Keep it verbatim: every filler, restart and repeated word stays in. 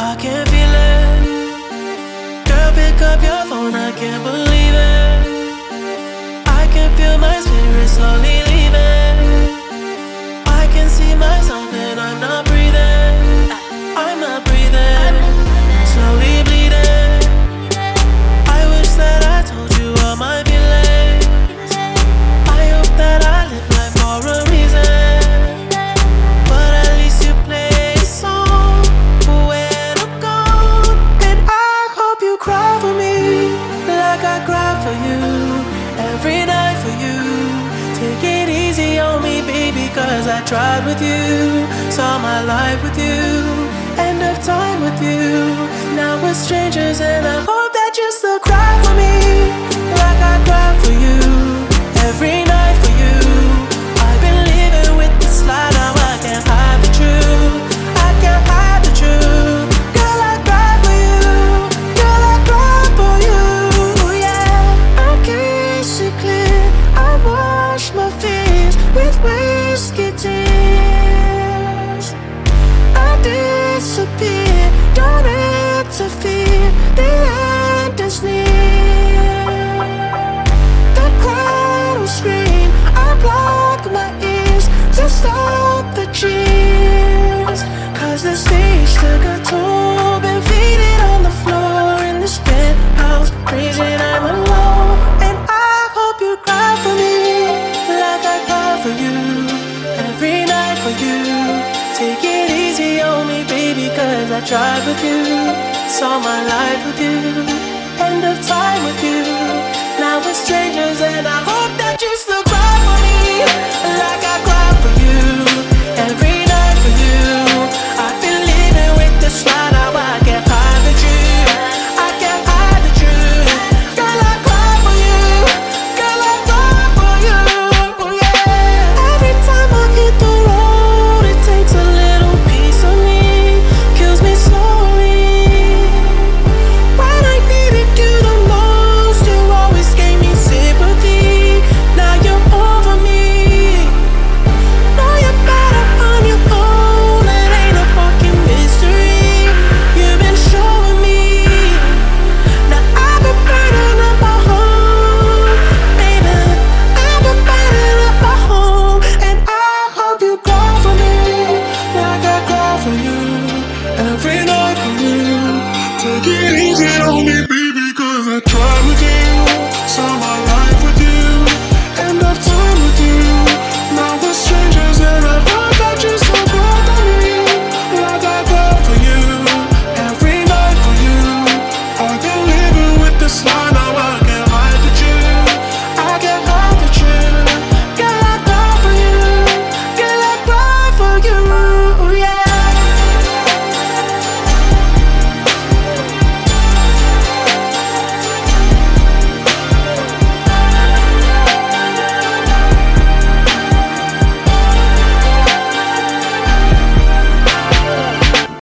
I can feel it. Girl, pick up your phone, I can't believe it. I can feel my spirit slowly leaving. I can see myself and I'm not breathing. I'm not breathing. Slowly bleeding. I wish that I told you all my feelings. I hope that I live life for a reason. But at least you play a song when I'm gone. And I hope you cry for me like I cry for you. Every night for you. Take it easy on me, baby, cause I tried with you. Saw my life with you. End of time with you. Now we're strangers and I hope that you still cry for me like I cry for you. Every night for you. I've been living with this lie, now I can't hide the truth. I can't hide the truth. Girl, I cry for you. Girl, I cry for you. Yeah, I can see clear. I wash my fears with whiskey tears. I disappear, don't interfere. The end is near. The crowd will scream. I block my ears to stop the cheers. Cause the stage took a toll. Been faded on the floor in this penthouse. Crazy, I'm alone. And I hope you cry for me like I cry for you. Every night for you. Take it easy on me, baby, cause I tried with you. Saw my life with you. End of time with you. Now we're strangers and I hope that you still cry for me like I cry for you. Every night for you. I've been living with this lie, now I can't hide the truth. I can't hide the truth. Girl, I cry for you. Girl, I cry for you. Yeah. Every time I hit the road, it takes a little piece of me. Kills me slowly. When I needed you the most, you always gave me sympathy. Now you're over me. Know you're better on your own. It ain't a fucking mystery. You've been showing me. Now I've been burning up my home, baby. I've been burning up my home, and I hope you cry for me like I cry for you. Every night for you. Take it easy on me, baby.